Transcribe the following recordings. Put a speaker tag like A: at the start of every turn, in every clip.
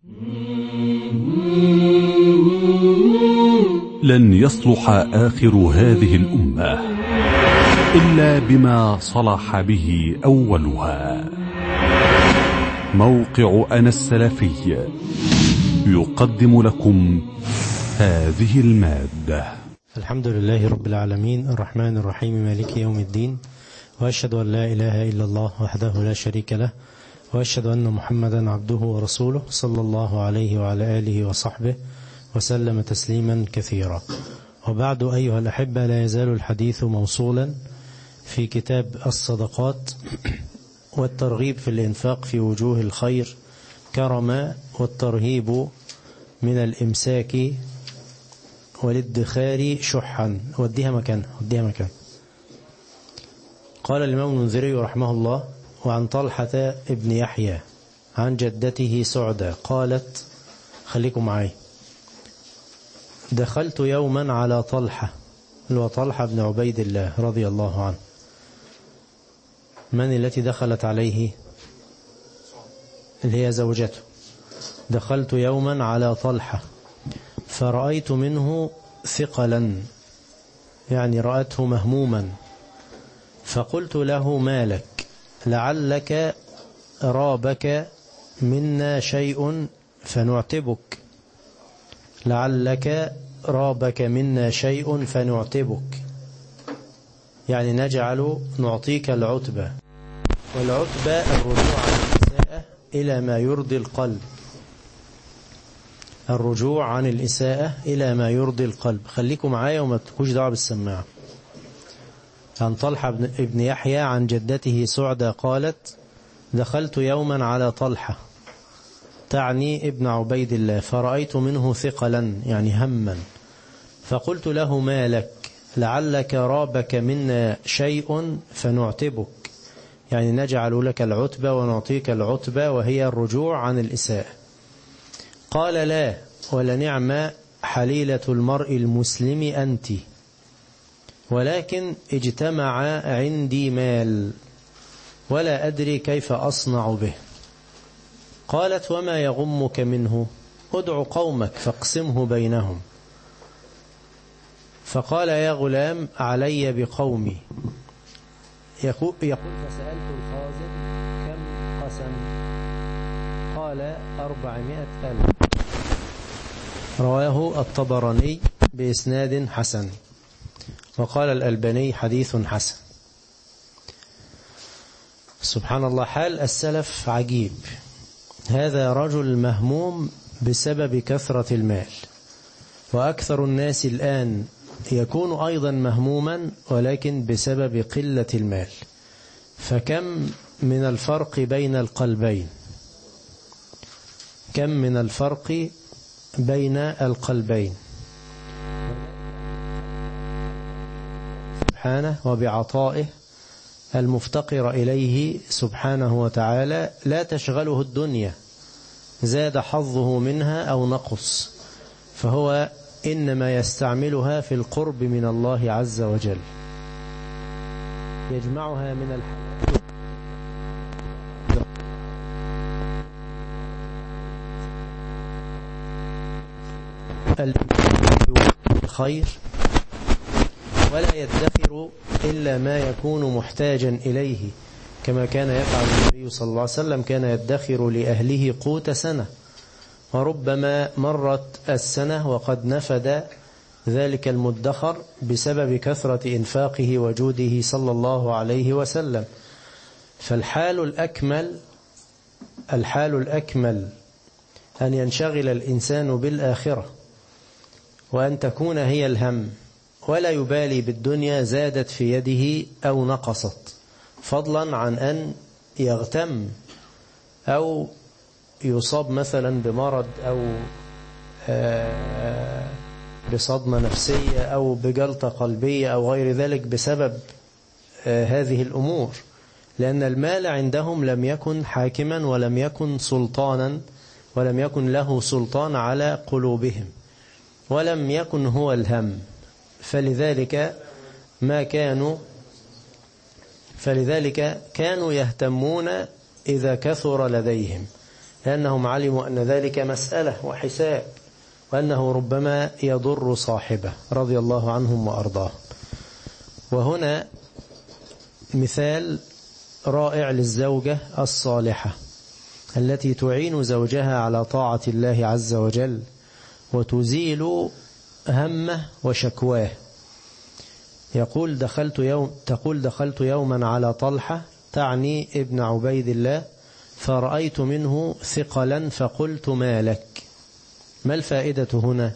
A: لن يصلح آخر هذه الأمة إلا بما صلح به أولها. موقع أنا السلفي يقدم لكم هذه المادة.
B: الحمد لله رب العالمين الرحمن الرحيم مالك يوم الدين، وأشهد أن لا إله إلا الله وحده لا شريك له، وأشهد أن محمدا عبده ورسوله صلى الله عليه وعلى آله وصحبه وسلم تسليما كثيرا. وبعد أيها الأحبة، لا يزال الحديث موصولا في كتاب الصدقات والترغيب في الإنفاق في وجوه الخير كرما، والترهيب من الإمساك والادخار شحا. وديها مكان. قال الإمام المنذري رحمه الله: وعن طلحة ابن يحيى عن جدته سعدة قالت، خليكم معي، دخلت يوما على طلحة، اللي هو طلحة بن عبيد الله رضي الله عنه. من التي دخلت عليه؟ اللي هي زوجته. دخلت يوما على طلحة فرأيت منه ثقلا، يعني رأته مهموما، فقلت له: ما لك؟ لعلك رابك منا شيء فنعتبك. لعلك رابك منا شيء فنعتبك، يعني نعطيك العتبة. والعتبة الرجوع عن الإساءة إلى ما يرضي القلب. الرجوع عن الإساءة إلى ما يرضي القلب. خليكم معايا وما تكونش دعوة بالسماعة. عن طلحة ابن يحيى عن جدته سعدة قالت: دخلت يوما على طلحة، تعني ابن عبيد الله، فرأيت منه ثقلا، يعني هما، فقلت له: ما لك؟ لعلك رابك منا شيء فنعتبك، يعني نجعل لك العتبة ونعطيك العتبة، وهي الرجوع عن الإساءة. قال: لا، ولنعم حليلة المرء المسلم أنت، ولكن اجتمع عندي مال ولا أدري كيف أصنع به. قالت: وما يغمك منه؟ ادع قومك فاقسمه بينهم. فقال: يا غلام، علي بقومي. يقول: فسألت الخازن: كم قسم؟ قال: 400,000. رواه الطبراني بإسناد حسن، وقال الألباني حديث حسن. سبحان الله، حال السلف عجيب. هذا رجل مهموم بسبب كثرة المال، وأكثر الناس الآن يكون أيضا مهموما ولكن بسبب قلة المال. فكم من الفرق بين القلبين، كم من الفرق بين القلبين. سبحانه وبعطائه المفتقر إليه سبحانه وتعالى لا تشغله الدنيا، زاد حظه منها أو نقص، فهو إنما يستعملها في القرب من الله عز وجل، يجمعها من الخير، ولا يدخر إلا ما يكون محتاجا إليه، كما كان يفعل النبي صلى الله عليه وسلم. كان يدخر لأهله قوت سنة، وربما مرت السنة وقد نفد ذلك المدخر بسبب كثرة إنفاقه وجوده صلى الله عليه وسلم. فالحال الأكمل أن ينشغل الإنسان بالآخرة، وأن تكون هي الهم، ولا يبالي بالدنيا زادت في يده أو نقصت، فضلا عن أن يغتم أو يصاب مثلا بمرض أو بصدمة نفسية أو بجلطة قلبية أو غير ذلك بسبب هذه الأمور، لأن المال عندهم لم يكن حاكما ولم يكن سلطانا، ولم يكن له سلطان على قلوبهم، ولم يكن هو الهم. فلذلك كانوا يهتمون إذا كثر لديهم، لأنهم علموا أن ذلك مسألة وحساب، وأنه ربما يضر صاحبه رضي الله عنهم وأرضاهم. وهنا مثال رائع للزوجة الصالحة التي تعين زوجها على طاعة الله عز وجل وتزيل همه وشكواه. تقول دخلت يوما على طلحة، تعني ابن عبيد الله، فرأيت منه ثقلا فقلت ما لك. ما الفائدة هنا؟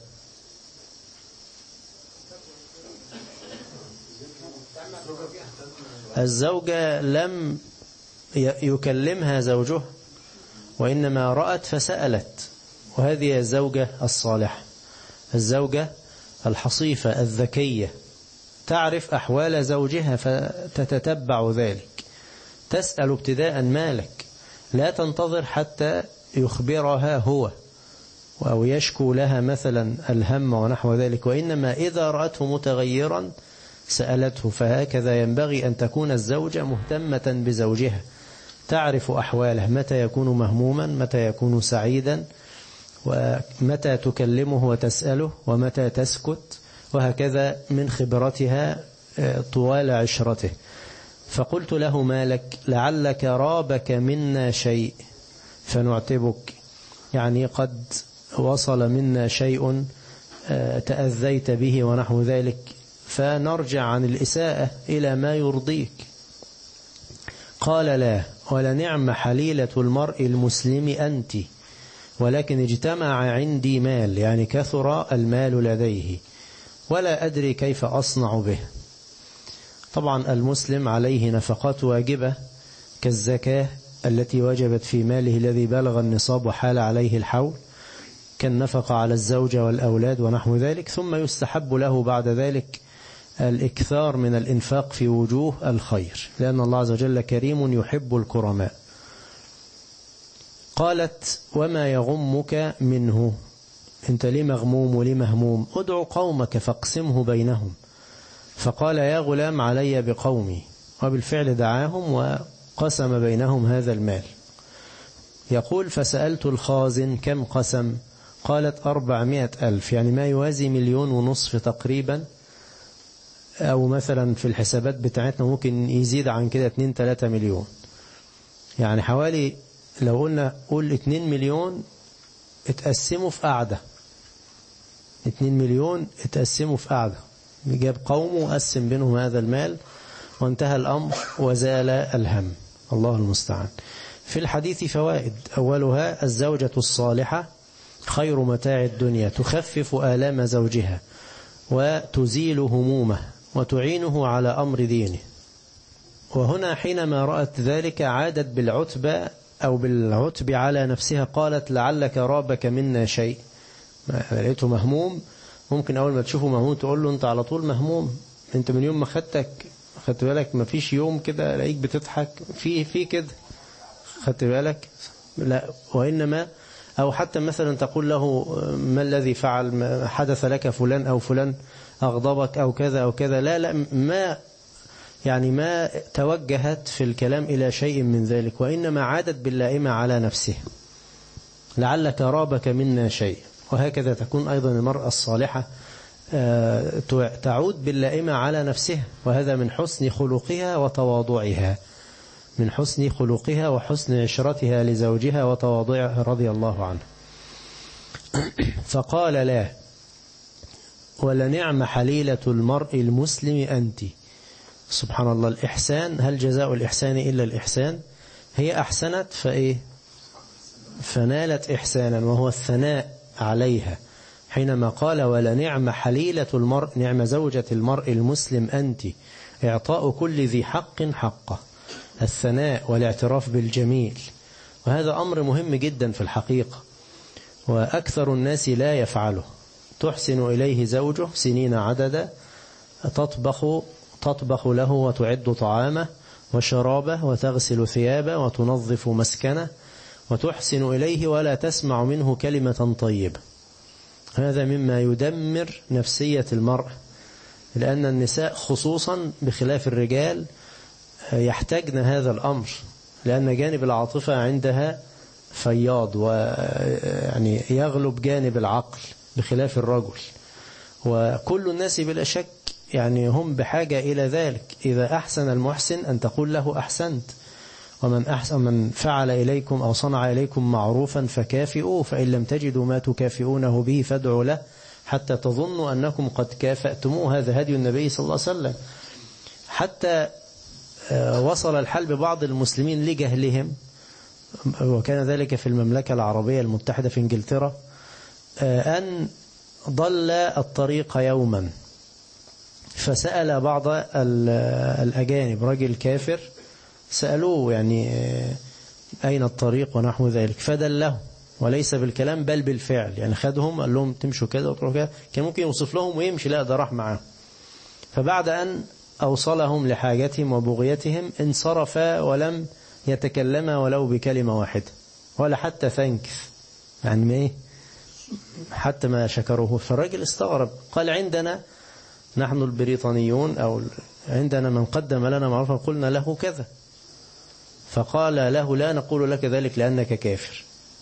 B: الزوجة لم يكلمها زوجها، وإنما رأت فسألت، وهذه الزوجة الصالحة، الزوجة الحصيفة الذكية، تعرف أحوال زوجها فتتتبع ذلك، تسأل ابتداء مالك، لا تنتظر حتى يخبرها هو أو يشكو لها مثلا الهم ونحو ذلك، وإنما إذا رأته متغيرا سألته. فهكذا ينبغي أن تكون الزوجة مهتمة بزوجها، تعرف أحواله، متى يكون مهموما، متى يكون سعيدا، ومتى تكلمه وتسأله، ومتى تسكت، وهكذا من خبرتها طوال عشرته. فقلت له ما لك؟ لعلك رابك منا شيء فنعتبك، يعني قد وصل منا شيء تأذيت به ونحو ذلك، فنرجع عن الإساءة إلى ما يرضيك. قال لا، ولنعم حليلة المرء المسلم أنت، ولكن اجتمع عندي مال، يعني كثر المال لديه، ولا أدري كيف أصنع به. طبعا المسلم عليه نفقات واجبة كالزكاة التي وجبت في ماله الذي بلغ النصاب وحال عليه الحول، كالنفقة على الزوجة والأولاد ونحو ذلك، ثم يستحب له بعد ذلك الإكثار من الإنفاق في وجوه الخير، لأن الله عز وجل كريم يحب الكرماء. قالت وما يغمك منه؟ أنت ليه مغموم وليه مهموم؟ ادعو قومك فاقسمه بينهم. فقال يا غلام علي بقومي، وبالفعل دعاهم وقسم بينهم هذا المال. يقول فسألت الخازن كم قسم؟ قالت 400,000، يعني ما يوازي 1.5 مليون تقريبا، أو مثلا في الحسابات بتاعتنا ممكن يزيد عن كده 2-3 مليون، يعني حوالي لو قول 2 مليون اتقسموا في قعدة، 2 مليون اتقسموا في قعدة، جاب قومه وقسم بينهم هذا المال وانتهى الأمر وزال الهم. الله المستعان. في الحديث فوائد، أولها الزوجة الصالحة خير متاع الدنيا، تخفف آلام زوجها وتزيل همومه وتعينه على أمر دينه. وهنا حينما رأت ذلك عادت بالعتبة أو بالعتب على نفسها، قالت لعلك رابك منا شيء. لقيته مهموم، ممكن أول ما تشوفه مهموم تقول له أنت على طول مهموم، أنت من يوم ما خدت بالك ما فيش يوم كده الاقيك بتضحك في كده، خدت بالك؟ لا، وإنما أو حتى مثلا تقول له ما الذي فعل، حدث لك فلان أو فلان أغضبك أو كذا أو كذا، لا ما توجهت في الكلام إلى شيء من ذلك، وإنما عادت باللائمة على نفسه، لعلك رابك منا شيء. وهكذا تكون أيضا المرأة الصالحة تعود باللائمة على نفسها، وهذا من حسن خلقها وتواضعها، من حسن خلقها وحسن عشرتها لزوجها وتواضعها رضي الله عنه. فقال لا، ولنعم حليلة المرء المسلم أنت. سبحان الله، الإحسان، هل جزاء الإحسان إلا الإحسان؟ هي أحسنت فنالت إحسانا، وهو الثناء عليها، حينما قال ولنعم حليلة المرء، نعم زوجة المرء المسلم أنت، إعطاء كل ذي حق حقه، الثناء والاعتراف بالجميل. وهذا أمر مهم جدا في الحقيقة، وأكثر الناس لا يفعله. تحسن إليه زوجه سنين عددا، تطبخ له وتعد طعامه وشرابه وتغسل ثيابه وتنظف مسكنه، وتحسن إليه ولا تسمع منه كلمة طيبة. هذا مما يدمر نفسية المرأة، لأن النساء خصوصا بخلاف الرجال يحتاجن هذا الأمر، لأن جانب العاطفة عندها فياض ويعني يغلب جانب العقل بخلاف الرجل. وكل الناس بلا شك يعني هم بحاجة إلى ذلك. إذا أحسن المحسن أن تقول له أحسنت، ومن فعل إليكم أو صنع إليكم معروفا فكافئوه، فإن لم تجدوا ما تكافئونه به فادعوا له حتى تظنوا أنكم قد كافأتموه. هذا هدي النبي صلى الله عليه وسلم. حتى وصل الحال ببعض المسلمين لجهلهم، وكان ذلك في المملكة العربية المتحدة في إنجلترا، أن ضل الطريق يوما فسأل بعض الأجانب، رجل كافر، سألوه يعني أين الطريق ونحو ذلك، فدله، وليس بالكلام بل بالفعل. يعني خدهم قال لهم تمشوا كذا وتروحوا كذا، كان ممكن يوصف لهم ويمشي، لا ده راح معاه. فبعد أن أوصلهم لحاجتهم وبغيتهم انصرف ولم يتكلم ولو بكلمة واحدة، ولا حتى ثانكس، يعني ما إيه، حتى ما شكروه. فالراجل استغرب، قال عندنا نحن البريطانيون أو عندنا من قدم لنا معروفا قلنا له كذا، فقال له لا نقول لك ذلك لأنك كافر.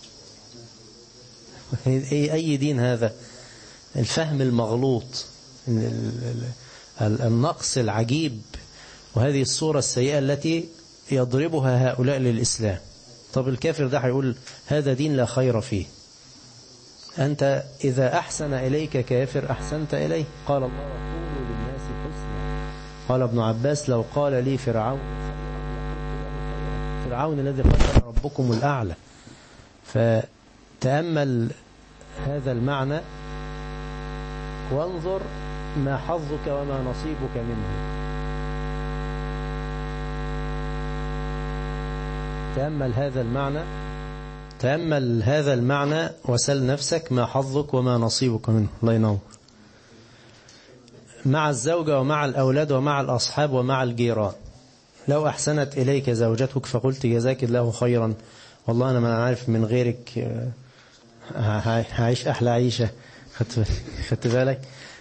B: أي دين هذا؟ الفهم المغلوط، النقص العجيب، وهذه الصورة السيئة التي يضربها هؤلاء للإسلام. طب الكافر ده هيقول هذا دين لا خير فيه. أنت إذا أحسن إليك كافر أحسنت إليه. قال الله وقولوا للناس حسنا. قال ابن عباس لو قال لي فرعون الذي قتل ربكم الأعلى. فتأمل هذا المعنى وانظر ما حظك وما نصيبك منه. تأمل هذا المعنى وسل نفسك ما حظك وما نصيبك منه. الله ينور. مع الزوجة ومع الأولاد ومع الأصحاب ومع الجيران. لو أحسنت إليك زوجتك فقلت جزاك الله خيرا، والله أنا ما عارف من غيرك هعيش أحلى عيشة، خدت بالك.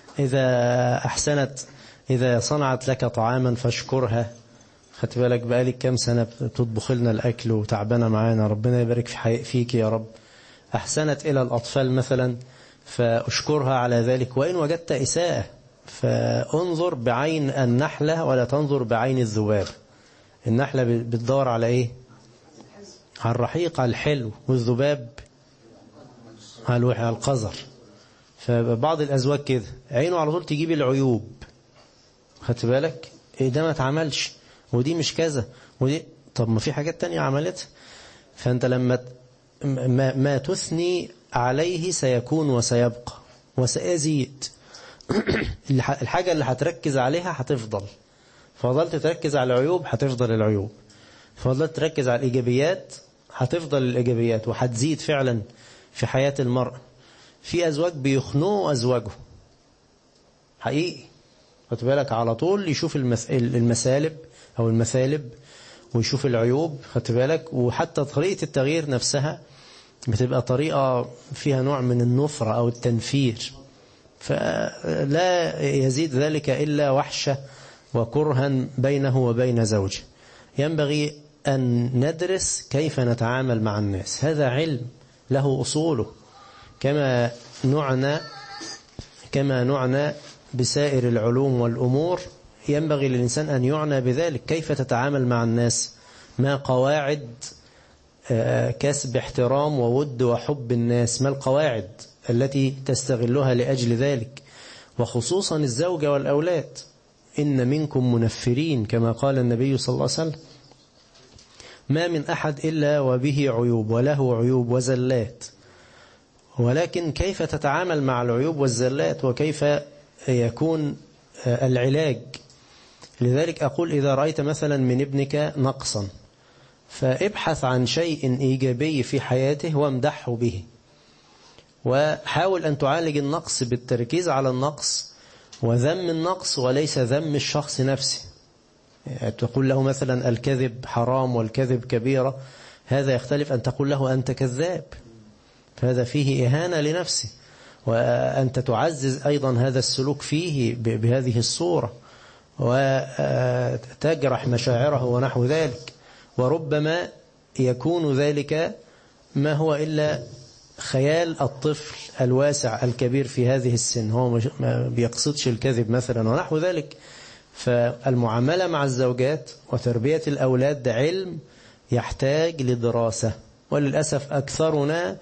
B: إذا صنعت لك طعاما فاشكرها، خدت بالك، بقالك كام سنة بتطبخ لنا الأكل وتعبنا معانا، ربنا يبارك فيك يا رب. أحسنت إلى الأطفال مثلا فأشكرها على ذلك. وإن وجدت إساءة فانظر بعين النحلة ولا تنظر بعين الذباب. النحلة بتدور على إيه؟ على الرحيق، على الحلو، والذباب على القذر. فبعض الأزواج كده عينه على طول تجيب العيوب، خدت بالك، إيه ده ما اتعملش، ودي مش كذا، ودي طب ما في حاجات تانية عملتها. فأنت لما ما تثني عليه سيكون وسيبقى وسيزيد. الحاجة اللي هتركز عليها هتفضل، فضلت تركز على العيوب هتفضل العيوب، فضلت تركز على الإيجابيات هتفضل الإيجابيات، وهتزيد فعلا في حياة المرأة. في أزواج بيخنقوا أزواجه حقيقي، خدت بالك، على طول يشوف المسالب أو المثالب ويشوف العيوب، خدت بالك. وحتى طريقة التغيير نفسها بتبقى طريقة فيها نوع من النفرة أو التنفير، فلا يزيد ذلك إلا وحشة وكرها بينه وبين زوجه. ينبغي أن ندرس كيف نتعامل مع الناس. هذا علم له أصوله، كما نعنى بسائر العلوم والأمور. ينبغي للإنسان أن يعنى بذلك، كيف تتعامل مع الناس، ما قواعد كسب احترام وود وحب الناس، ما القواعد التي تستغلها لأجل ذلك، وخصوصا الزوجة والأولاد. إن منكم منفرين كما قال النبي صلى الله عليه وسلم، ما من أحد إلا وبه عيوب وله عيوب وزلات، ولكن كيف تتعامل مع العيوب والزلات وكيف يكون العلاج. لذلك أقول إذا رأيت مثلا من ابنك نقصا فابحث عن شيء إيجابي في حياته وامدحه به، وحاول أن تعالج النقص بالتركيز على النقص وذم النقص وليس ذم الشخص نفسه. تقول له مثلا الكذب حرام والكذب كبيرة، هذا يختلف أن تقول له أنت كذاب، فهذا فيه إهانة لنفسه، وأنت تعزز أيضا هذا السلوك فيه بهذه الصورة وتجرح مشاعره ونحو ذلك. وربما يكون ذلك ما هو إلا خيال الطفل الواسع الكبير في هذه السن، هو ما بيقصدش الكذب مثلا ونحو ذلك. فالمعاملة مع الزوجات وتربية الأولاد ده علم يحتاج لدراسة، وللأسف أكثرنا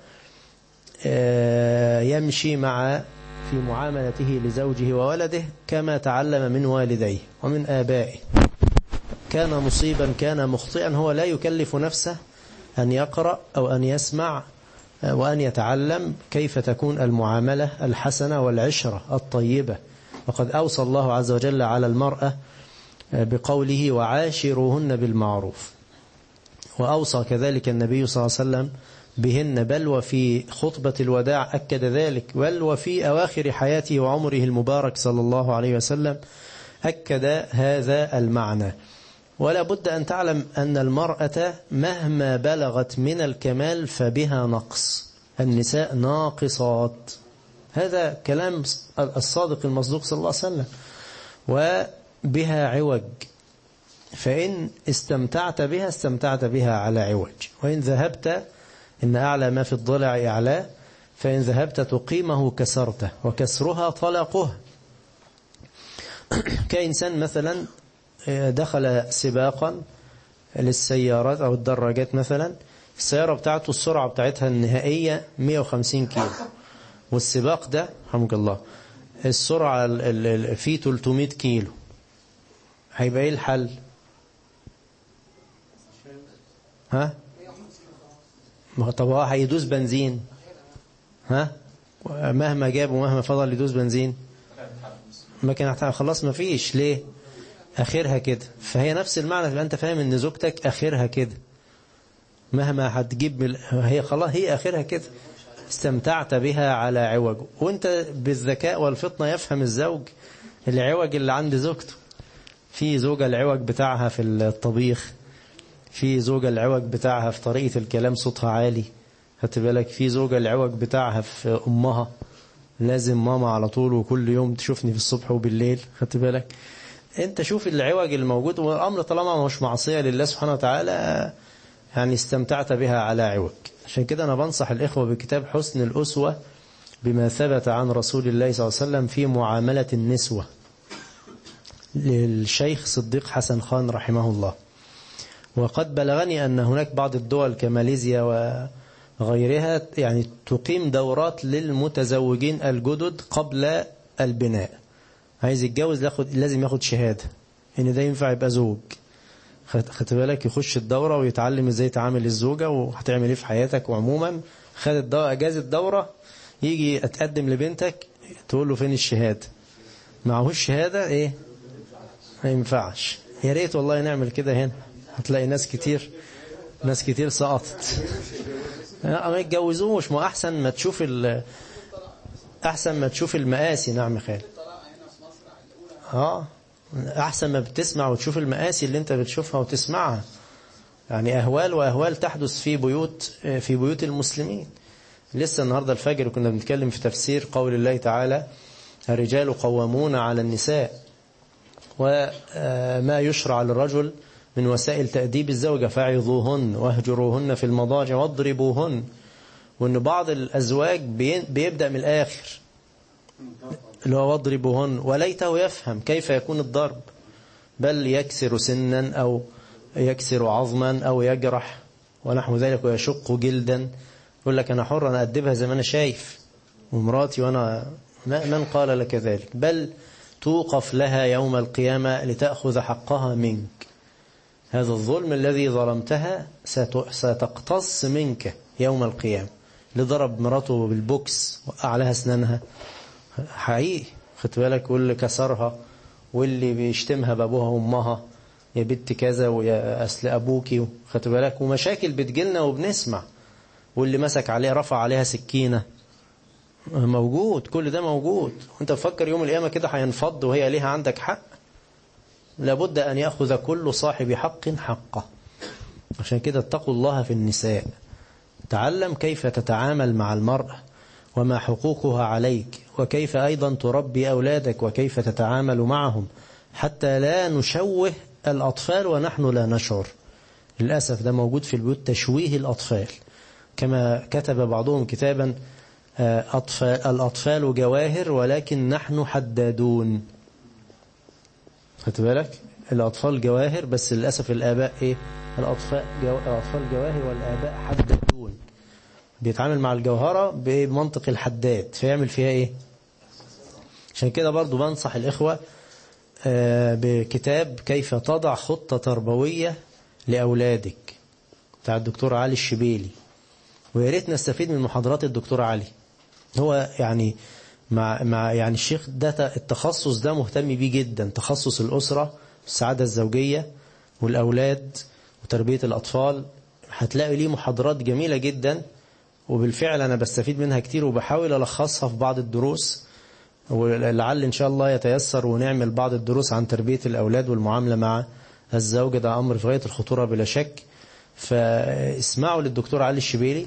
B: يمشي في معاملته لزوجه وولده كما تعلم من والديه ومن آبائه. كان مصيبا كان مخطئا، هو لا يكلف نفسه أن يقرأ أو أن يسمع وأن يتعلم كيف تكون المعاملة الحسنة والعشرة الطيبة. وقد أوصى الله عز وجل على المرأة بقوله وعاشروهن بالمعروف، وأوصى كذلك النبي صلى الله عليه وسلم بهن، بل وفي خطبة الوداع أكد ذلك، بل وفي أواخر حياته وعمره المبارك صلى الله عليه وسلم أكد هذا المعنى. ولا بد أن تعلم أن المرأة مهما بلغت من الكمال فبها نقص، النساء ناقصات، هذا كلام الصادق المصدوق صلى الله عليه وسلم. وبها عوج، فإن استمتعت بها استمتعت بها على عوج، وإن ذهبت إن أعلى ما في الضلع أعلاه، فإن ذهبت تقيمه كسرته، وكسرها طلقه. كإنسان مثلا دخل سباقا للسيارات أو الدراجات مثلا، السيارة بتاعته السرعة بتاعتها النهائية 150 كيلو، والسباق ده رحمك الله السرعة فيه 300 كيلو، هيبقى ايه الحل؟ ها؟ طب هو هيدوس بنزين، ها؟ مهما جاب ومهما فضل يدوس بنزين ما كان خلاص ما فيش، ليه؟ اخرها كده. فهي نفس المعنى، تبقى انت فاهم ان زوجتك اخرها كده، مهما هتجيب هي خلاص هي اخرها كده، استمتعت بها على عوج. وانت بالذكاء والفطنة يفهم الزوج العوج اللي عند زوجته. في زوجة العوج بتاعها في الطبيخ، في زوجة العوج بتاعها في طريقة الكلام صوتها عالي، خدت بالك؟ في زوجة العوج بتاعها في أمها، لازم ماما على طول وكل يوم تشوفني في الصبح وبالليل، خدت بالك؟ انت شوف العوج الموجود، والأمر طالما مش معصية لله سبحانه وتعالى يعني استمتعت بها على عوج. عشان كده أنا بنصح الإخوة بكتاب حسن الأسوة بما ثبت عن رسول الله صلى الله عليه وسلم في معاملة النسوة للشيخ صديق حسن خان رحمه الله. وقد بلغني أن هناك بعض الدول كماليزيا وغيرها يعني تقيم دورات للمتزوجين الجدد قبل البناء. عايز يتجوز لازم ياخد شهادة إن ده ينفع يبقى زوج، خدت بالك؟ يخش الدورة ويتعلم ازاي تعامل الزوجة وهتعمل ايه في حياتك. وعموما خد الدورة، اجازة الدورة، يجي اتقدم لبنتك تقول له فين الشهادة؟ معهوش شهادة ايه؟ ما ينفعش. يا ريت والله نعمل كده هنا، هتلاقي ناس كتير سقطت. ما يتجوزوش، ما احسن ما تشوف المآسي. نعم خالد، أحسن ما بتسمع وتشوف المآسي اللي أنت بتشوفها وتسمعها. يعني أهوال وأهوال تحدث في بيوت المسلمين. لسه النهاردة الفجر كنا بنتكلم في تفسير قول الله تعالى الرجال قوامون على النساء، وما يشرع للرجل من وسائل تأديب الزوجة فعظوهن واهجروهن في المضاجع واضربوهن. وأن بعض الأزواج بيبدأ من الآخر اللي هو واضربوهن، وليته يفهم كيف يكون الضرب، بل يكسر سنا أو يكسر عظما أو يجرح ونحو ذلك ويشق جلدا. يقول لك أنا حر، أنا أدبها زي ما أنا شايف ومراتي، وأنا من قال لك ذلك؟ بل توقف لها يوم القيامة لتأخذ حقها منك. هذا الظلم الذي ظلمتها ستقتص منك يوم القيامة. لضرب مراته بالبوكس وقع لها أسنانها حقيقي، خدت بالك؟ واللي كسرها واللي بيشتمها بابوها وامها، يا بنت كذا ويا أصل أبوكي، خدت بالك؟ ومشاكل بتجيلنا وبنسمع. واللي مسك عليها رفع عليها سكينة، موجود، كل ده موجود. وانت تفكر يوم القيامة كده هينفض وهي ليها عندك حق؟ لابد أن يأخذ كل صاحب حق حقه. عشان كده اتقوا الله في النساء، تعلم كيف تتعامل مع المرأة وما حقوقها عليك، وكيف أيضا تربي أولادك وكيف تتعامل معهم، حتى لا نشوه الأطفال ونحن لا نشعر. للأسف ده موجود في البيوت، تشويه الأطفال. كما كتب بعضهم كتابا الأطفال جواهر ولكن نحن حدادون. خدت بالك؟ الأطفال جواهر بس للأسف الآباء إيه؟ الأطفال جواهر والآباء حدادون. بيتعامل مع الجوهرة بمنطق الحداد فيعمل فيها إيه؟ عشان كده برضو بنصح الإخوة بكتاب كيف تضع خطة تربوية لأولادك بتاع الدكتور علي الشبيلي. وياريت نستفيد من محاضرات الدكتور علي. هو يعني يعني الشيخ ده التخصص ده مهتم بيه جدا، تخصص الأسرة والسعادة الزوجية والأولاد وتربية الأطفال. هتلاقي ليه محاضرات جميلة جدا، وبالفعل أنا بستفيد منها كتير وبحاول ألخصها في بعض الدروس، ولعل إن شاء الله يتيسر ونعمل بعض الدروس عن تربية الأولاد والمعاملة مع الزوجة. ده أمر في غاية الخطورة بلا شك. فاسمعوا للدكتور علي الشبيلي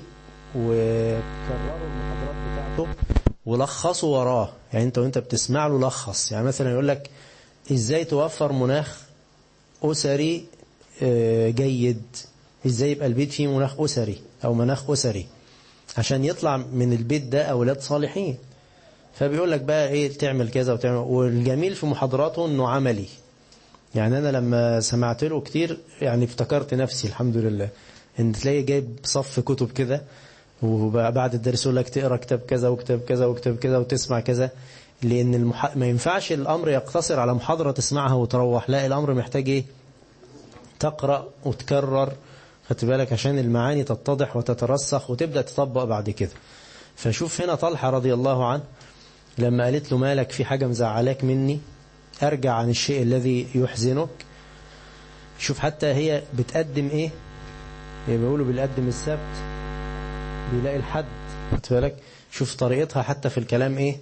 B: وكرروا المحاضرات بتاعته ولخصوا وراه. يعني وانت بتسمع له لخص. يعني مثلا يقول لك ازاي توفر مناخ أسري جيد، ازاي يبقى البيت فيه مناخ أسري أو مناخ أسري عشان يطلع من البيت ده أولاد صالحين. فبيقول لك بقى ايه تعمل كذا وتعمل. والجميل في محاضراته انه عملي. يعني انا لما سمعت له كتير يعني افتكرت نفسي الحمد لله، ان تلاقي جايب صف كتب كده وبعد الدرس يقول لك تقرا كتاب كذا وكتاب كذا وكتاب كذا وتسمع كذا. لان ما ينفعش الامر يقتصر على محاضرة تسمعها وتروح، لا الامر محتاج ايه تقرأ وتكرر. خدت بالك؟ عشان المعاني تتضح وتترسخ وتبدأ تطبق بعد كده. فشوف هنا طلحة رضي الله عنه لما قالت له مالك في حاجة مزعلاك مني، أرجع عن الشيء الذي يحزنك. شوف حتى هي بتقدم إيه، بيقولوا بيقدم السبت بيلاقي الحد. خدت بالك؟ شوف طريقتها حتى في الكلام إيه.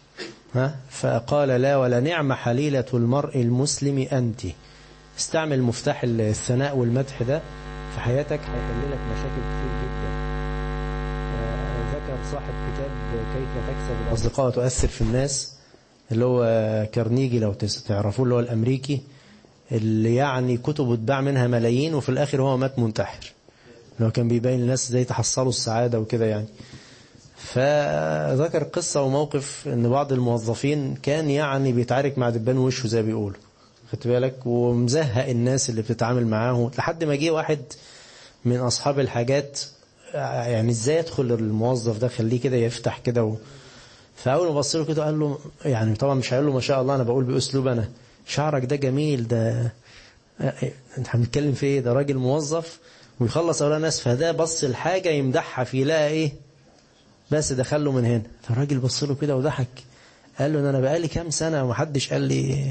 B: فقال لا ولا نعم حليلة المرء المسلم أنت. استعمل مفتاح الثناء والمدح ده في حياتك، هيحل لك مشاكل كتير جدا. ذكر صاحب كتاب كيف تكسب الأصدقاء وتؤثر في الناس اللي هو كارنيجي لو تعرفوه، اللي هو الأمريكي اللي يعني كتب اتباع منها ملايين وفي الآخر هو مات منتحر. لو كان بيبين الناس ازاي تحصلوا السعادة وكده يعني. فذكر قصة وموقف ان بعض الموظفين كان يعني بيتعارك مع دبان وشه زي بيقولوا. خدت بالك؟ ومزهق الناس اللي بتتعامل معاه لحد ما جه واحد من أصحاب الحاجات يعني ازاي يدخل الموظف ده خليه كده يفتح كده فأول ما بص له كده قال له يعني طبعا مش هقول له ما شاء الله، أنا بقول بأسلوب أنا شعرك ده جميل، ده انت هنتكلم في ايه؟ ده راجل موظف ويخلص أولا ناس. فده بص الحاجة يمدحها في لا ايه بس دخله من هنا. فالراجل بص له كده وضحك قال له أنا بقالي كام سنة ومحدش قال لي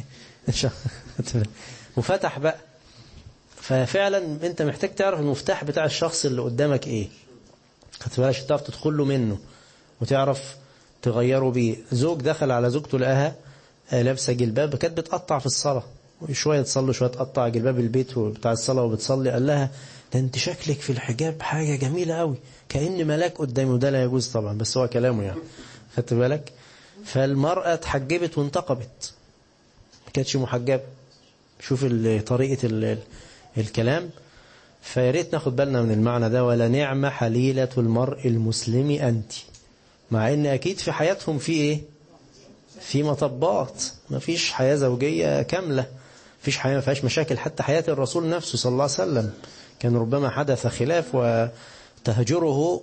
B: وفتح بقى. ففعلا انت محتاج تعرف المفتاح بتاع الشخص اللي قدامك ايه. خدت بالك؟ تعرف تدخل له منه وتعرف تغيره بيه. زوج دخل على زوجته لقاها لابسه جلباب، كانت بتقطع في الصلاة، شوية تصلي شوية تقطع جلباب البيت بتاع الصلاة وبتصلي. قال لها ده انت شكلك في الحجاب حاجة جميلة قوي كأن ملاك قدامي. وده لا يجوز طبعا بس هو كلامه يعني. خدت بالك؟ فالمرأة اتحجبت وانتقبت، ما كانتش محجبة. شوف طريقة الكلام. فياريت ناخد بالنا من المعنى ده. ولا نعم حليلة المرء المسلم أنت. مع ان اكيد في حياتهم في ايه، في مطبات، ما فيش حياة زوجية كاملة، فيش حياة ما فيهاش مشاكل. حتى حياة الرسول نفسه صلى الله عليه وسلم كان ربما حدث خلاف وتهجره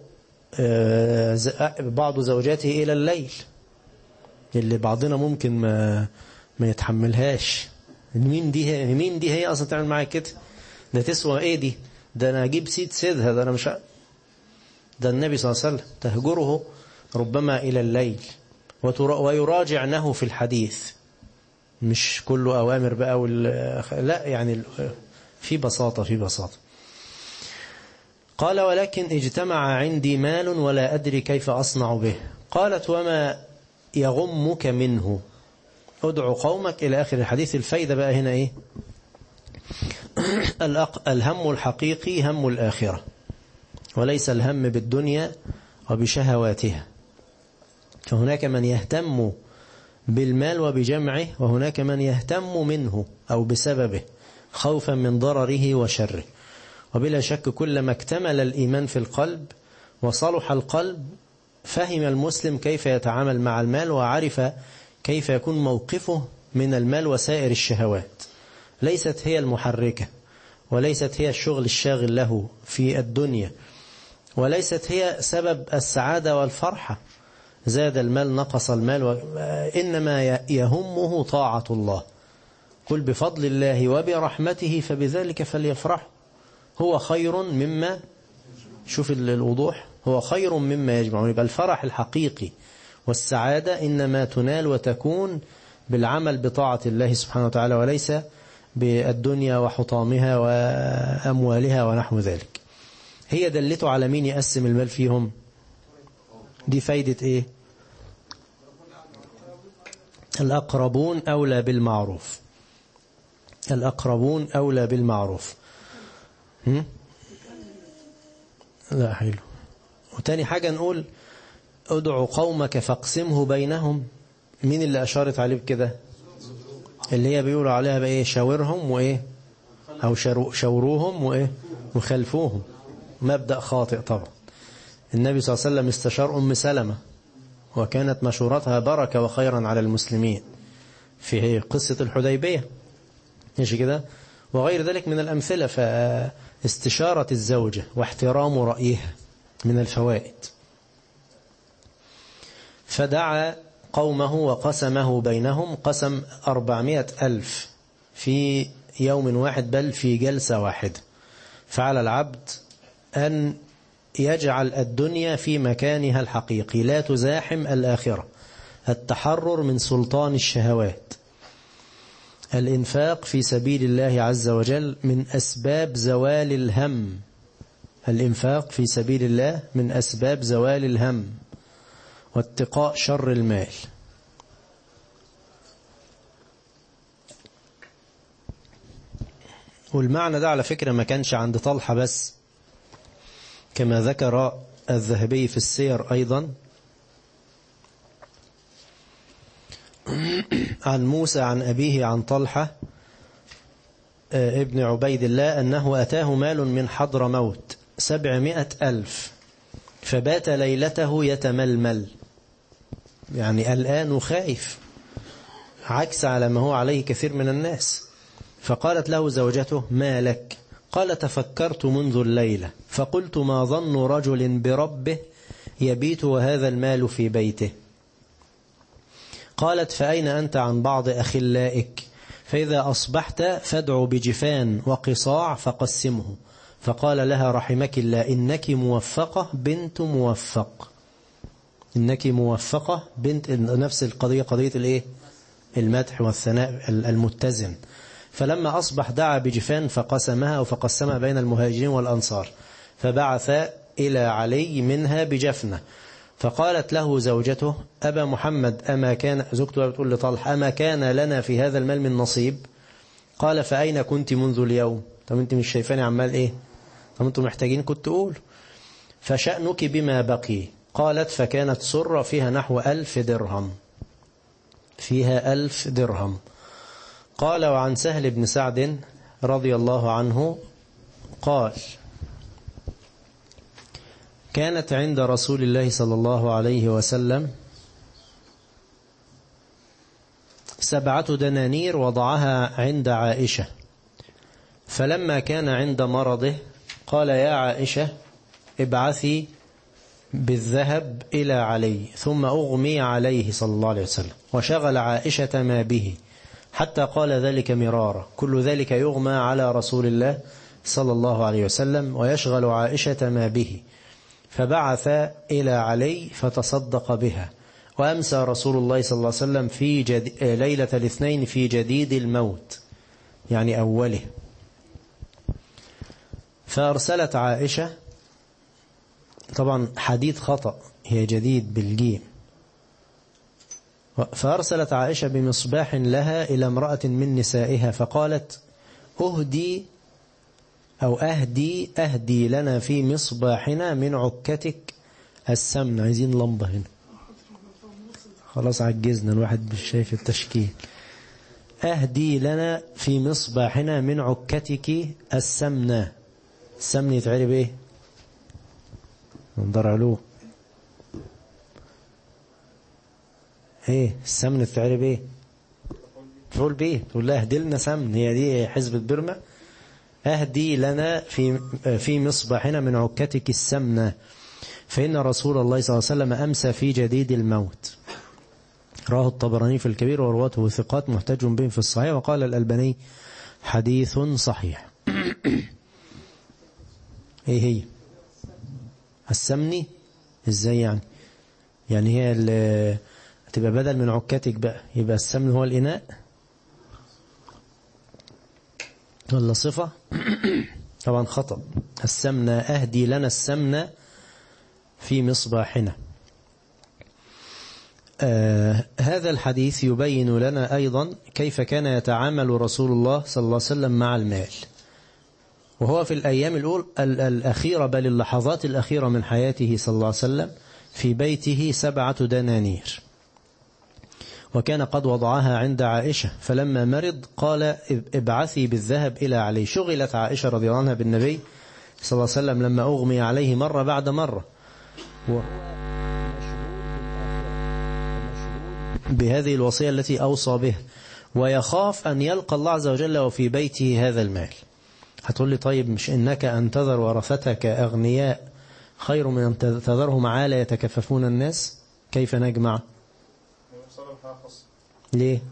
B: بعض زوجاته إلى الليل اللي بعضنا ممكن ما يتحملهاش. مين دي هي أصلا تعمل معايا كده؟ ده تسوى ايه دي؟ ده انا اجيب سيدها، ده انا مش ده النبي صلى الله عليه وسلم تهجره ربما إلى الليل ويراجعنه في الحديث. مش كله أوامر بقى لا يعني في بساطة. قال ولكن اجتمع عندي مال ولا أدري كيف أصنع به. قالت وما يغمك منه ادعو قومك إلى آخر الحديث. الفايدة بقى هنا إيه؟ الهم الحقيقي هم الآخرة، وليس الهم بالدنيا وبشهواتها. فهناك من يهتم بالمال وبجمعه، وهناك من يهتم منه أو بسببه خوفا من ضرره وشره. وبلا شك كلما اكتمل الإيمان في القلب وصلح القلب فهم المسلم كيف يتعامل مع المال، وعرف كيف يكون موقفه من المال وسائر الشهوات. ليست هي المحركة، وليست هي الشغل الشاغل له في الدنيا، وليست هي سبب السعادة والفرحة. زاد المال نقص المال، إنما يهمه طاعة الله. قل بفضل الله وبرحمته فبذلك فليفرح هو خير مما، شوف الوضوح، هو خير مما يجمعون. يبقى الفرح الحقيقي والسعادة إنما تنال وتكون بالعمل بطاعة الله سبحانه وتعالى، وليس بالدنيا وحطامها وأموالها ونحو ذلك. هي دلته على مين يقسم المال فيهم؟ دي فايدة إيه؟ الأقربون أولى بالمعروف. الأقربون أولى بالمعروف. لا حلو. وتاني حاجة نقول ادعوا قومك فاقسمه بينهم. مين اللي أشارت عليه بكده؟ اللي هي بيقولوا عليها بإيه؟ شاورهم وإيه؟ أو شوروهم وإيه؟ وخلفوهم. مبدأ خاطئ طبعا. النبي صلى الله عليه وسلم استشار أم سلمة، وكانت مشورتها بركة وخيرا على المسلمين في قصة الحديبية، ماشي كده، وغير ذلك من الأمثلة. فاستشارة الزوجة واحترام رأيها من الفوائد. فدعا قومه وقسمه بينهم، قسم 400,000 في يوم واحد، بل في جلسة واحدة. فعلى العبد أن يجعل الدنيا في مكانها الحقيقي، لا تزاحم الآخرة. التحرر من سلطان الشهوات. الإنفاق في سبيل الله عز وجل من أسباب زوال الهم. الإنفاق في سبيل الله من أسباب زوال الهم واتقاء شر المال. والمعنى ده على فكرة ما كانش عند طلحة بس، كما ذكر الذهبي في السير أيضا عن موسى عن أبيه عن طلحة ابن عبيد الله أنه أتاه مال من حضرموت 700,000، فبات ليلته يتململ، يعني الآن خائف، عكس على ما هو عليه كثير من الناس. فقالت له زوجته: ما لك؟ قال: تفكرت منذ الليلة فقلت ما ظن رجل بربه يبيت وهذا المال في بيته. قالت: فأين أنت عن بعض أخلائك؟ فإذا أصبحت فادعوا بجفان وقصاع فقسمه. فقال لها: رحمك الله، إنك موفقة بنت موفق. إنك موفقة بنت، نفس القضية، قضية الإيه؟ المدح والثناء المتزن. فلما أصبح دعا بجفان فقسمها، وفقسمها بين المهاجرين والأنصار، فبعث إلى علي منها بجفنة. فقالت له زوجته: أبا محمد، أما كان، زوجته بتقول لطلح: أما كان لنا في هذا المال من نصيب؟ قال: فأين كنت منذ اليوم؟ طب أنت مش شايفاني عمال إيه؟ طب أنتم محتاجين كنت تقول. فشأنك بما بقي. قالت: فكانت سرة فيها نحو 1000 درهم، فيها 1000 درهم. قال: وعن سهل بن سعد رضي الله عنه قال: كانت عند رسول الله صلى الله عليه وسلم 7 دنانير وضعها عند عائشة، فلما كان عند مرضه قال: يا عائشة ابعثي بالذهب إلى علي. ثم أغمي عليه صلى الله عليه وسلم، وشغل عائشة ما به، حتى قال ذلك مرارا. كل ذلك يغمى على رسول الله صلى الله عليه وسلم، ويشغل عائشة ما به. فبعث إلى علي فتصدق بها. وأمسى رسول الله صلى الله عليه وسلم في ليلة الاثنين في جديد الموت، يعني أوله. فأرسلت عائشة، طبعا حديث خطأ، هي جديد بالجيم. فأرسلت عائشة بمصباح لها إلى امرأة من نسائها، فقالت: أهدي لنا في مصباحنا من عكتك السمن. عايزين لمبة هنا، خلاص عجزنا، الواحد مش شايف التشكيل. أهدي لنا في مصباحنا من عكتك السمن. السمن يتعرب إيه؟ دار علوم. ايه السمن بتعرب ايه؟ مفعول به. تقول لها اهدي لنا سمن، هي دي حزبة برمة. اهدي لنا في مصباحنا من عكتك السمنة، فإن رسول الله صلى الله عليه وسلم أمسى في جديد الموت. رواه الطبراني في الكبير ورواته ثقات محتج بهم في الصحيح، وقال الألباني حديث صحيح. ايه هي السمني؟ ازاي يعني هي اللي تبقى بدل من عكتك بقى، يبقى السمن هو الإناء ولا صفة؟ طبعا خطأ. السمنة أهدي لنا السمنة في مصباحنا. هذا الحديث يبين لنا أيضا كيف كان يتعامل رسول الله صلى الله عليه وسلم مع المال، وهو في الأيام الأخيرة بل اللحظات الأخيرة من حياته صلى الله عليه وسلم في بيته 7 دنانير، وكان قد وضعها عند عائشة، فلما مرض قال ابعثي بالذهب إلى علي. شغلت عائشة رضي الله عنها بالنبي صلى الله عليه وسلم لما أغمي عليه مرة بعد مرة، بهذه الوصية التي أوصى به، ويخاف أن يلقى الله عز وجل وفي بيته هذا المال. هتقول لي طيب مش إنك أن تذر ورثتك أغنياء خير من أن تذرهم عالة يتكففون الناس؟ كيف نجمع؟ ليه؟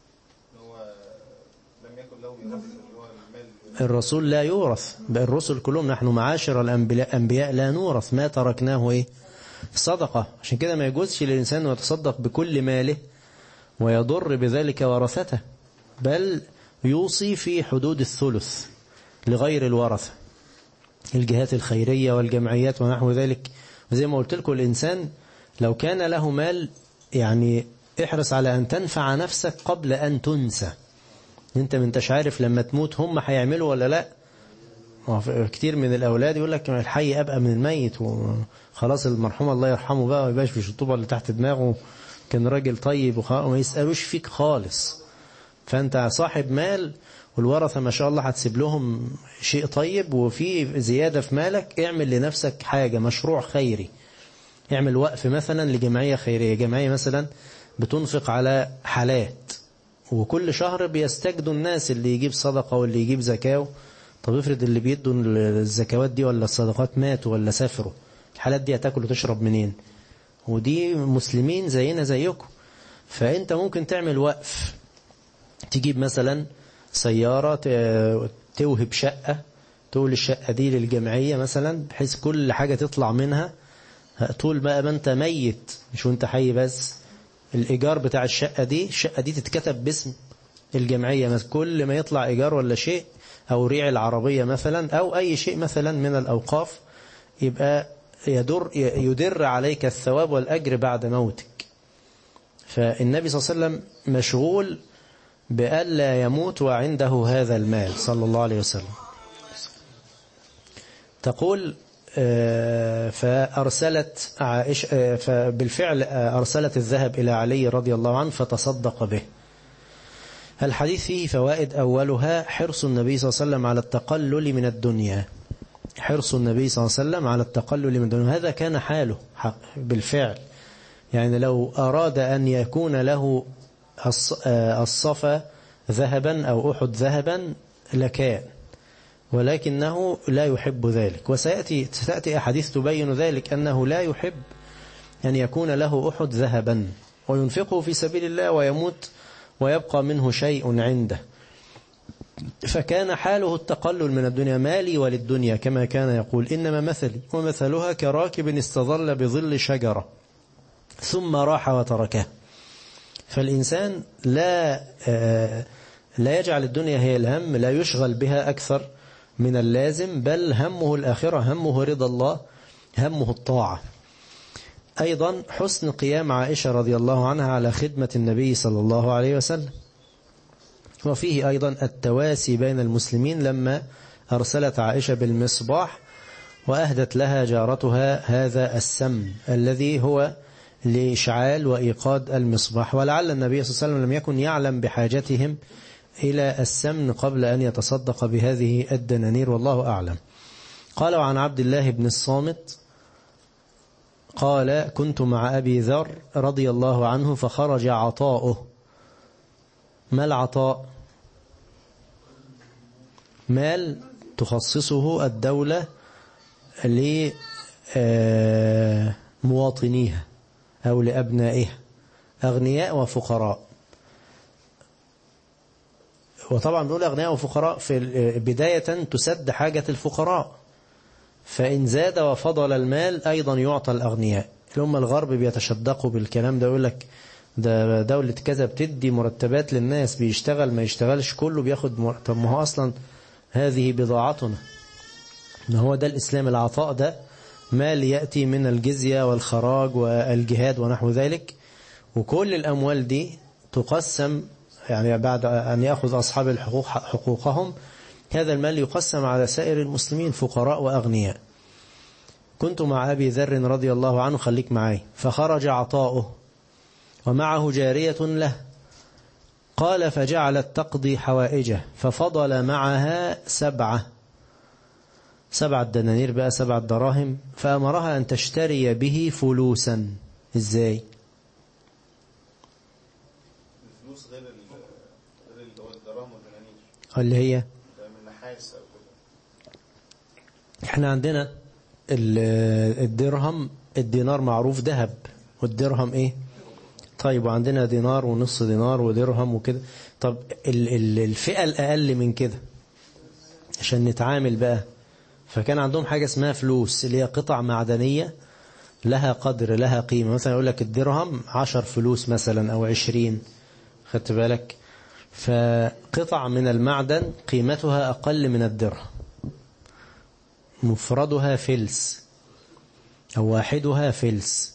B: الرسول لا يورث، الرسل كلهم نحن معاشر الأنبياء لا نورث، ما تركناه إيه؟ صدقة. عشان كده ما يجوزش للإنسان يتصدق بكل ماله ويضر بذلك ورثته، بل يوصي في حدود الثلث لغير الورثة، الجهات الخيرية والجمعيات ونحو ذلك. وزي ما قلت لكم الإنسان لو كان له مال يعني احرص على أن تنفع نفسك قبل أن تنسى. انت ما انتش عارف لما تموت هم هيعملوا ولا لا. كتير من الأولاد يقول لك الحي أبقى من الميت، وخلاص المرحوم الله يرحمه بقى ويباش في الشطوبة اللي تحت دماغه، كان راجل طيب وما يسألوش فيك خالص. فأنت صاحب مال والورثة ما شاء الله هتسيب لهم شيء طيب، وفي زيادة في مالك اعمل لنفسك حاجة، مشروع خيري. اعمل وقف مثلا لجمعية خيرية، جمعية مثلا بتنفق على حالات، وكل شهر بيستجدوا الناس اللي يجيب صدقة واللي يجيب زكاة. طب افرض اللي بيدوا الزكوات دي ولا الصدقات ماتوا ولا سافروا، الحالات دي هتاكل وتشرب منين؟ ودي مسلمين زينا زيكم. فانت ممكن تعمل وقف، تجيب مثلا سيارة توهب شقة، تقول الشقة دي للجمعية مثلا، بحيث كل حاجة تطلع منها طول بقى ما انت ميت، مش وانت حي بس. الإيجار بتاع الشقة دي تتكتب باسم الجمعية مثلا، كل ما يطلع إيجار ولا شيء أو ريع العربية مثلا أو أي شيء مثلا من الأوقاف، يبقى يدر عليك الثواب والأجر بعد موتك. فالنبي صلى الله عليه وسلم مشغول بألا يموت وعنده هذا المال صلى الله عليه وسلم. تقول فأرسلت عائشة، فبالفعل أرسلت الذهب إلى علي رضي الله عنه فتصدق به. الحديث فيه فوائد، أولها حرص النبي صلى الله عليه وسلم على التقلل من الدنيا. حرص النبي صلى الله عليه وسلم على التقلل من الدنيا، هذا كان حاله بالفعل. يعني لو أراد أن يكون له الصفا ذهبا أو أحد ذهبا لكان، ولكنه لا يحب ذلك، وستأتي أحاديث تبين ذلك، أنه لا يحب أن يكون له أحد ذهبا وينفقه في سبيل الله ويموت ويبقى منه شيء عنده. فكان حاله التقلل من الدنيا، مالي وللدنيا، كما كان يقول إنما مثلي ومثلها كراكب استظل بظل شجرة ثم راح وتركه. فالإنسان لا يجعل الدنيا هي الهم، لا يشغل بها أكثر من اللازم، بل همه الآخرة، همه رضا الله، همه الطاعة. أيضا حسن قيام عائشة رضي الله عنها على خدمة النبي صلى الله عليه وسلم. وفيه أيضا التواسي بين المسلمين لما أرسلت عائشة بالمصباح وأهدت لها جارتها هذا السم الذي هو لإشعال وإيقاد المصباح. ولعل النبي صلى الله عليه وسلم لم يكن يعلم بحاجتهم إلى السمن قبل أن يتصدق بهذه الدنانير، والله أعلم. قال عن عبد الله بن الصامت قال كنت مع أبي ذر رضي الله عنه فخرج عطاؤه. ما العطاء؟ مال تخصصه الدولة لمواطنيها أو لأبنائها، أغنياء وفقراء. وطبعا نقول أغنياء وفقراء في بداية تسد حاجة الفقراء، فإن زاد وفضل المال أيضا يعطى الأغنياء. هم الغرب بيتشدقوا بالكلام ده، يقول لك ده دولة كذا بتدي مرتبات للناس، بيشتغل ما يشتغلش كله بياخد مرتب. ما هو أصلا هذه بضاعتنا، ما هو ده الإسلام. العطاء ده مال يأتي من الجزية والخراج والجهاد ونحو ذلك، وكل الأموال دي تقسم، يعني بعد أن يأخذ أصحاب الحقوق حقوقهم هذا المال يقسم على سائر المسلمين فقراء وأغنياء. كنت مع أبي ذر رضي الله عنه، خليك معي، فخرج عطاؤه ومعه جارية له. قال فجعلت تقضي حوائجه ففضل معها 7 دنانير، بقى 7 دراهم، فأمرها أن تشتري به فلوسا. إزاي؟
C: الفلوس غير الدراهم والدنانير
B: اللي هي
C: من نحاس أو كده.
B: احنا عندنا الدرهم، الدينار معروف ذهب، والدرهم ايه؟ طيب، وعندنا دينار ونص دينار ودرهم وكده. طب الفئة الأقل من كده عشان نتعامل بقى، فكان عندهم حاجة اسمها فلوس، اللي هي قطع معدنية لها قدر لها قيمة. مثلا يقول لك الدرهم 10 فلوس مثلا أو 20، خدت بالك؟ فقطع من المعدن قيمتها أقل من الدرهم، مفردها فلس أو واحدها فلس.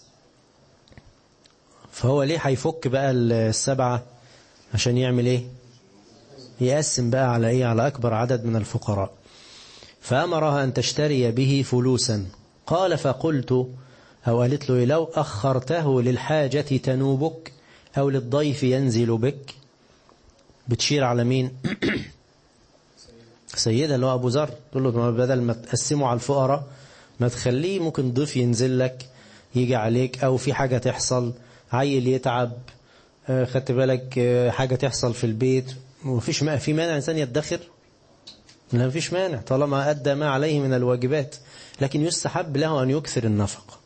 B: فهو ليه هيفك بقى 7 عشان يعمل ايه؟ يقسم بقى على ايه؟ على أكبر عدد من الفقراء. فأمرها أن تشتري به فلوسا. قال فقلت، أو قالت له، لو أخرته للحاجة تنوبك أو للضيف ينزل بك. بتشير على مين؟ سيدة اللي هو أبو ذر. تقول له بدل ما تقسمه على الفقراء ما تخليه، ممكن ضيف ينزل لك يجي عليك، أو في حاجة تحصل، عيل يتعب، خدت بالك، حاجة تحصل في البيت، ومفيش في مانع إنسان يدخر؟ لا، مفيش مانع طالما أدى ما عليه من الواجبات، لكن يستحب له أن يكثر النفقة.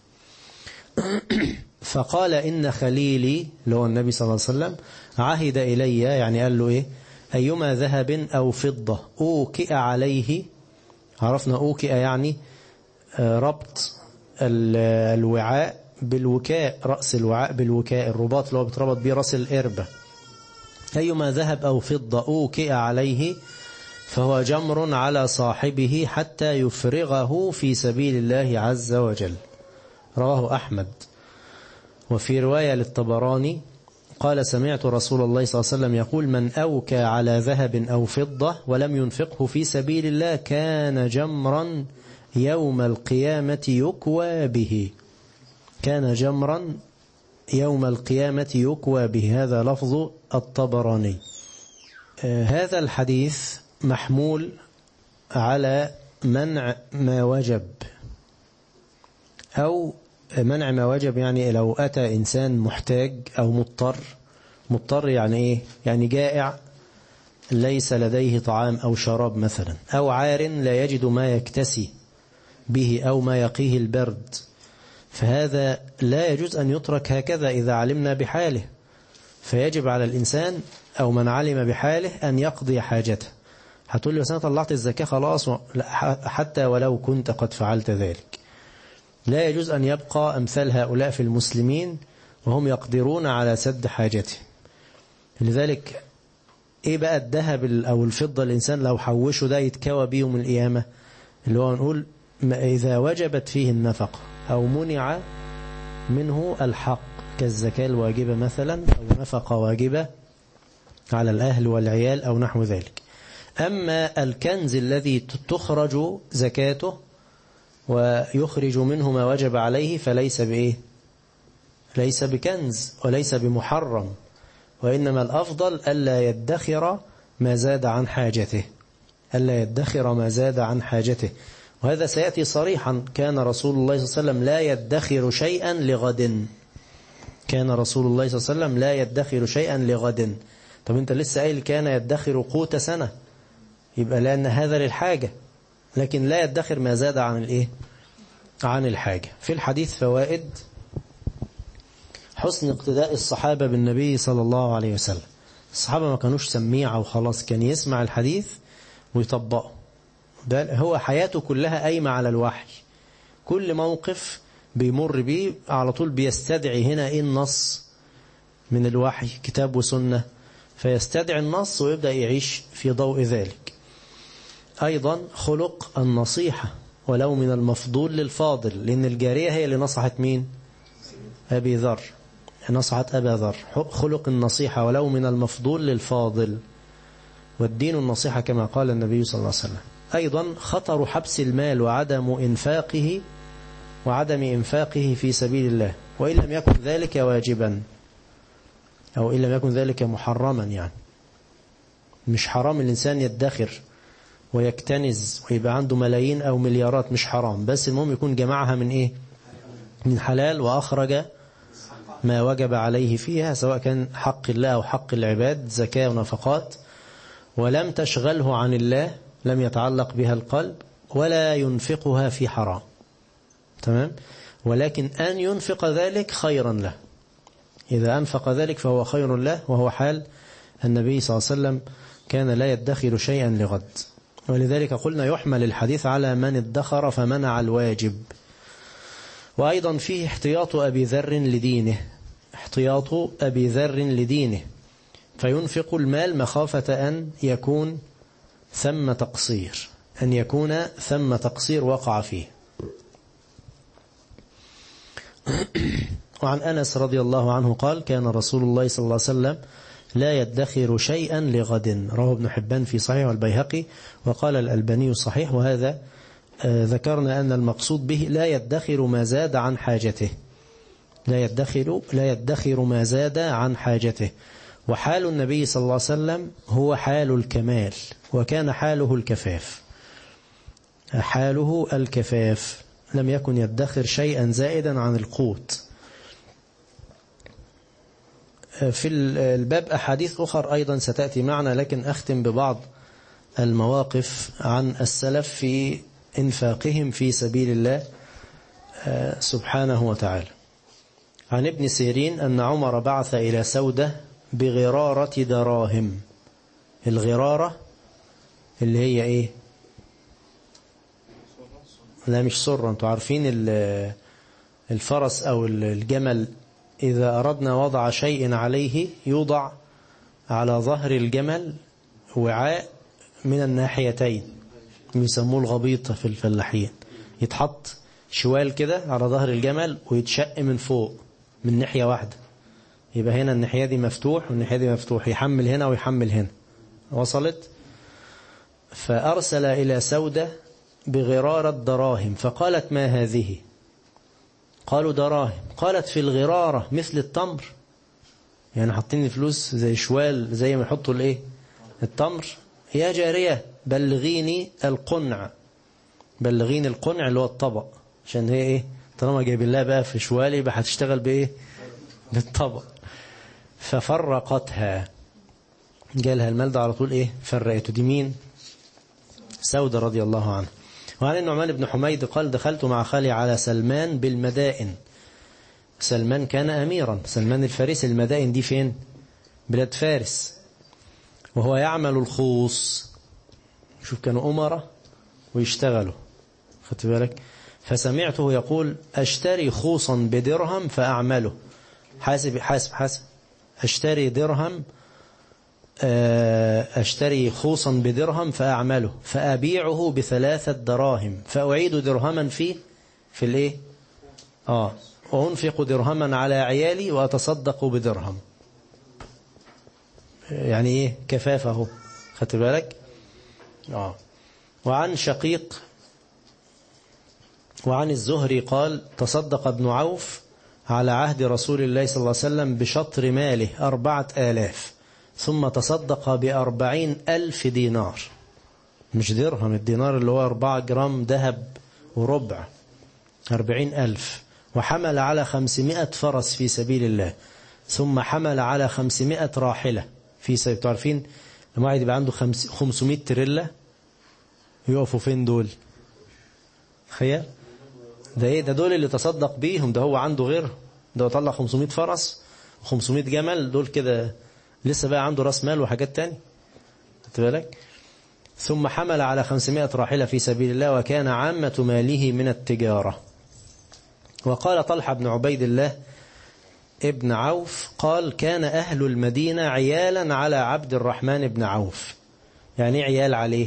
B: فقال إن خليلي اللي هو النبي صلى الله عليه وسلم عهد إلي، يعني قال له إيه؟ أيما ذهب أو فضة أوكئ عليه. عرفنا أوكئ يعني ربط الوعاء بالوكاء، رأس الوعاء بالوكاء، الرباط اللي هو بتربط بيه رأس الإربة. أيما ذهب أو فضة أوكئ عليه فهو جمر على صاحبه حتى يفرغه في سبيل الله عز وجل. رواه أحمد. وفي رواية للطبراني قال سمعت رسول الله صلى الله عليه وسلم يقول من أوكى على ذهب أو فضة ولم ينفقه في سبيل الله كان جمرا يوم القيامة يكوى به. كان جمرا يوم القيامة يكوى به. هذا لفظ الطبراني. هذا الحديث محمول على منع ما وجب، أو منع ما وجب يعني لو أتى إنسان محتاج أو مضطر يعني إيه؟ يعني جائع ليس لديه طعام أو شراب مثلا، أو عار لا يجد ما يكتسي به أو ما يقيه البرد، فهذا لا يجوز أن يترك هكذا إذا علمنا بحاله. فيجب على الإنسان أو من علم بحاله أن يقضي حاجته. هتقول لي بس أنا طلعت الزكاة خلاص، حتى ولو كنت قد فعلت ذلك لا يجوز أن يبقى أمثال هؤلاء في المسلمين وهم يقدرون على سد حاجته. لذلك إيه بقى الذهب أو الفضة الإنسان لو حوشه ده يتكوى بيهم القيامة، اللي هو نقول إذا وجبت فيه النفقة أو منع منه الحق كالزكاة الواجبة مثلا، أو نفقة واجبة على الأهل والعيال أو نحو ذلك. أما الكنز الذي تخرج زكاته ويخرج منه ما وجب عليه فليس بإيه؟ ليس بكنز وليس بمحرم، وإنما الأفضل ألا يدخر ما زاد عن حاجته، ألا يدخر ما زاد عن حاجته. وهذا سيأتي صريحا. كان رسول الله صلى الله عليه وسلم لا يدخر شيئا لغد. كان رسول الله صلى الله عليه وسلم لا يدخر شيئا لغد. طب انت لسه قايل كان يدخر قوت سنة، يبقى لأن هذا للحاجة، لكن لا يدخر ما زاد عن الايه، عن الحاجة. في الحديث فوائد: حسن اقتداء الصحابة بالنبي صلى الله عليه وسلم. الصحابة ما كانوش سميعة وخلاص، كان يسمع الحديث ويطبقه. بل هو حياته كلها قايمة على الوحي. كل موقف بيمر بيه على طول بيستدعي هنا ايه النص من الوحي، كتاب وسنة، فيستدعي النص ويبدأ يعيش في ضوء ذلك. أيضا خلق النصيحة ولو من المفضول للفاضل، لأن الجارية هي اللي نصحت مين؟ أبي ذر، نصحت أبا ذر. خلق النصيحة ولو من المفضول للفاضل، والدين النصيحة كما قال النبي صلى الله عليه وسلم. أيضا خطر حبس المال وعدم إنفاقه في سبيل الله، وإن لم يكن ذلك واجبا، أو إن لم يكن ذلك محرما. يعني مش حرام الإنسان يدخر ويكتنز ويبقى عنده ملايين أو مليارات، مش حرام، بس المهم يكون جمعها من إيه؟ من حلال، وأخرج ما وجب عليه فيها، سواء كان حق الله أو حق العباد، زكاة ونفقات، ولم تشغله عن الله، لم يتعلق بها القلب، ولا ينفقها في حرام. تمام؟ ولكن أن ينفق ذلك خيرا له، إذا أنفق ذلك فهو خير له، وهو حال النبي صلى الله عليه وسلم، كان لا يدخر شيئا لغد. ولذلك قلنا يحمل الحديث على من ادخر فمنع الواجب. وأيضا فيه احتياط أبي ذر لدينه، احتياط أبي ذر لدينه، فينفق المال مخافة أن يكون ثم تقصير وقع فيه. وعن أنس رضي الله عنه قال: كان رسول الله صلى الله عليه وسلم لا يدخر شيئا لغد. رواه ابن حبان في صحيح والبيهقي، وقال الألباني صحيح. وهذا ذكرنا أن المقصود به لا يدخر ما زاد عن حاجته، لا يدخر ما زاد عن حاجته. وحال النبي صلى الله عليه وسلم هو حال الكمال، وكان حاله الكفاف، لم يكن يدخر شيئا زائدا عن القوت. في الباب أحاديث أخرى أيضا ستأتي معنا، لكن أختم ببعض المواقف عن السلف في إنفاقهم في سبيل الله سبحانه وتعالى. عن ابن سيرين أن عمر بعث إلى سودة بغرارة دراهم. الغرارة اللي هي إيه؟ لا مش سرة. أنتوا عارفين الفرس أو الجمل إذا أردنا وضع شيء عليه يوضع على ظهر الجمل وعاء من الناحيتين، يسموه الغبيط في الفلاحين. يتحط شوال كده على ظهر الجمل ويتشق من فوق من ناحية واحدة، يبقى هنا الناحية دي مفتوح والناحية دي مفتوح، يحمل هنا ويحمل هنا. وصلت؟ فأرسل إلى سودة بغرارة دراهم، فقالت: ما هذه؟ قالوا: دراهم. قالت: في الغرارة مثل التمر؟ يعني حاطين الفلوس زي شوال، زي ما يحطوا الايه التمر. يا جارية بلغيني القنع اللي هو الطبق، عشان هي ايه طالما جايب الله بقى في شوال يبقى هتشتغل بايه؟ بالطبق. ففرقتها، جالها المال ده على طول ايه فرقته. دي مين؟ سودة رضي الله عنه. وعن النعمان بن حميد قال: دخلت مع خالي على سلمان بالمدائن. سلمان كان أميرا، سلمان الفارسي. المدائن دي فين؟ بلاد فارس. وهو يعمل الخوص. شوف كانوا أمراء ويشتغلوا، خدت بالك؟ فسمعته يقول: أشتري خوصا بدرهم فأعمله. حاسب أشتري خوصا بدرهم فأعمله، فأبيعه ب3 دراهم، فأعيد درهما في الايه؟ وأنفق درهما على عيالي وأتصدق بدرهم. يعني ايه؟ كفافه، خدت بالك؟ وعن شقيق وعن الزهري قال: تصدق ابن عوف على عهد رسول الله صلى الله عليه وسلم بشطر ماله 4000، ثم تصدق ب40,000 دينار. مش درهم، الدينار اللي هو 4 جرام ذهب وربع، 40,000. وحمل على 500 فرس في سبيل الله، ثم حمل على 500 راحلة في سبيل. تعرفين لما واحد يبقى عنده 500 تريلا يقفوا فين دول؟ خيال ده ايه ده؟ دول اللي تصدق بيهم، ده هو عنده غير ده، طلع 500 فرس و500 جمل، دول كده لسه بقى عنده راس مال وحاجات تانية. خدت بالك؟ ثم حمل على 500 راحلة في سبيل الله، وكان عامة ماله من التجارة. وقال طلحة بن عبيد الله ابن عوف قال: كان أهل المدينة عيالا على عبد الرحمن بن عوف. يعني عيال عليه؟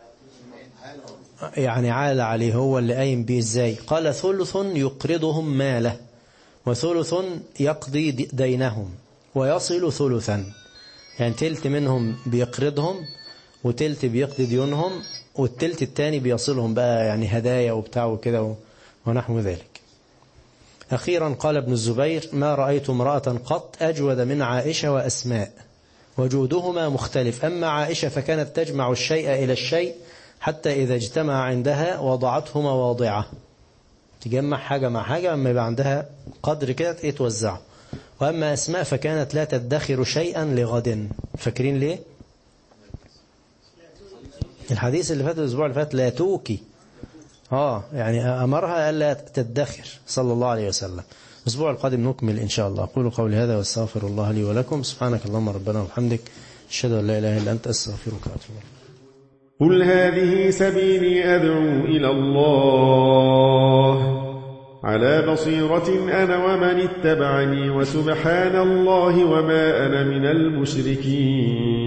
B: يعني عال عليه، هو اللي قايم بيه. ازاي؟ قال: ثلث يقرضهم ماله، وثلث يقضي دينهم، ويصل ثلثا. يعني تلت منهم بيقرضهم، وتلت بيقضي ديونهم، والتلت التاني بيصلهم بقى، يعني هدايا وبتاع وكده ونحو ذلك. أخيرا قال ابن الزبير: ما رأيت امرأة قط أجود من عائشة وأسماء، وجودهما مختلف. أما عائشة فكانت تجمع الشيء إلى الشيء، حتى إذا اجتمع عندها وضعته مواضعه، تجمع حاجة مع حاجة، أما يبقى عندها قدر كده توزعه. وأما أسماء فكانت لا تدخر شيئا لغد. فاكرين ليه؟ الحديث اللي فات الأسبوع اللي فات: لا توكي. يعني أمرها ألا تدخر صلى الله عليه وسلم. الأسبوع القادم نكمل إن شاء الله. أقول قولي هذا واستغفر الله لي ولكم. سبحانك اللهم ربنا وبحمدك، أشهد أن لا إله إلا أنت، أستغفرك وأتوب إليك.
D: قل هذه سبيلي أدعو إلى الله على بصيرة أنا ومن اتبعني، وسبحان الله وما أنا من المشركين.